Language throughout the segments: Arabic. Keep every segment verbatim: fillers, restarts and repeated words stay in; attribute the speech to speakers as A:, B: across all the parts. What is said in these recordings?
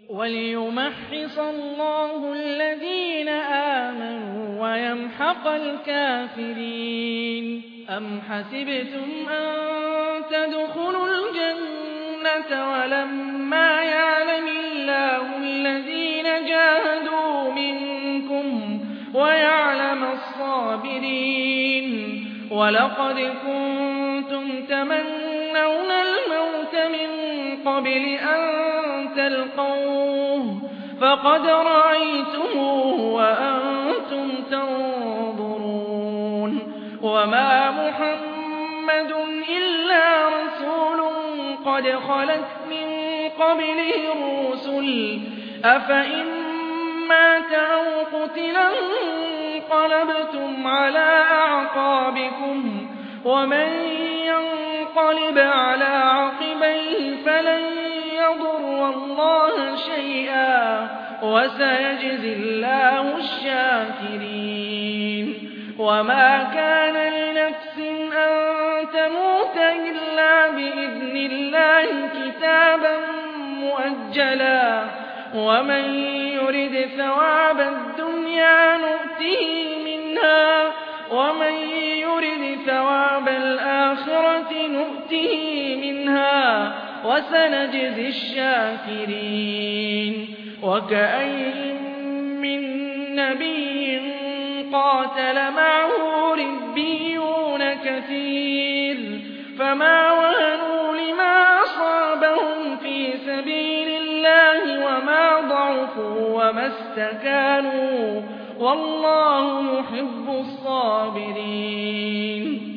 A: وَلِيُمَحِّصَ اللَّهُ الَّذِينَ آمَنُوا وَيَمْحَقَ الْكَافِرِينَ أَمْ حَسِبْتُمْ أَن تَدْخُلُوا الْجَنَّةَ وَلَمَّا يَعْلَمِ اللَّهُ الَّذِينَ جَاهَدُوا مِنكُمْ وَيَعْلَمَ الصَّابِرِينَ وَلَقَدْ كُنتُمْ تَمَنَّوْنَ الْمَوْتَ مِن قَبْلِ أَن تَلْقَوْهُ فَقَدْ رَأَيْتُمُوهُ وَأَنتُمْ تَنظُرُونَ وَمَا مُحَمَّدٌ إِلَّا رَسُولٌ قَدْ خَلَتْ مِن قَبْلِهِ الرُّسُلُ أَفَإِن مَّاتَ أَوْ قُتِلَ انقَلَبْتُمْ عَلَىٰ أَعْقَابِكُمْ وَمَن يَنقَلِبْ عَلَىٰ عَقِبَيْهِ فَلَن يَضُرَّ اللَّهَ شَيْئًا وَسَيَجْزِي اللَّهُ الشَّاكِرِينَ وَمَا كَانَ لِنَفْسٍ أَن تَمُوتَ إِلَّا بِإِذْنِ اللَّهِ كِتَابًا مُّؤَجَّلًا وَمَن يُرِدْ ثَوَابَ الدُّنْيَا نُؤْتِهِ مِنْهَا وَمَن يُرِدْ ثَوَابَ الْآخِرَةِ نُؤْتِهِ مِنْهَا وَسَنَجْزِي الشَّاكِرِينَ وَكَأَيِّن مِّن نَّبِيٍّ قَاتَلَ مَعَهُ رِبِّيُّونَ كَثِيرٌ فَمَا وَهَنُوا لِمَا أَصَابَهُمْ فِي سَبِيلِ اللَّهِ وَمَا ضَعُفُوا وَمَا اسْتَكَانُوا وَاللَّهُ يُحِبُّ الصَّابِرِينَ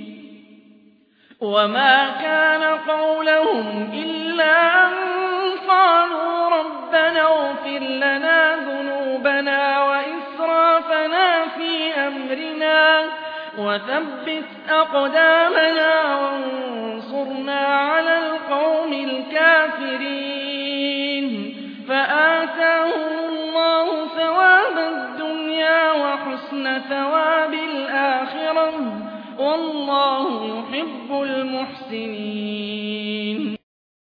A: وَمَا كَانَ قَوْلَهُمْ إِلَّا أَن قَالُوا رَبَّنَا اغْفِرْ لَنَا ذُنُوبَنَا وَإِسْرَافَنَا فِي أَمْرِنَا وَثَبِّتْ أَقْدَامَنَا وَانصُرْنَا عَلَى الْقَوْمِ الْكَافِرِينَ فَآتَاهُمُ اللَّهُ ثَوَابَ الدُّنْيَا وَحُسْنَ ثَوَابِ الْآخِرَةِ ۗ وَاللَّهُ يُحِبُّ الْمُحْسِنِينَ